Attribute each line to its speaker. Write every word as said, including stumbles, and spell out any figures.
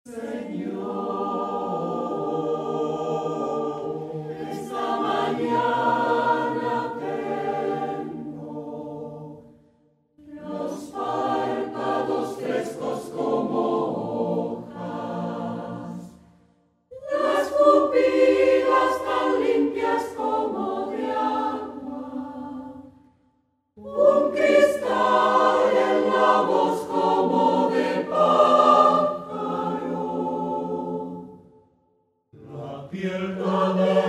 Speaker 1: Señor, esta mañana tengo los párpados frescos como hojas, las pupilas tan limpias como de agua, un cristal en la voz como de pájaro, la piel tan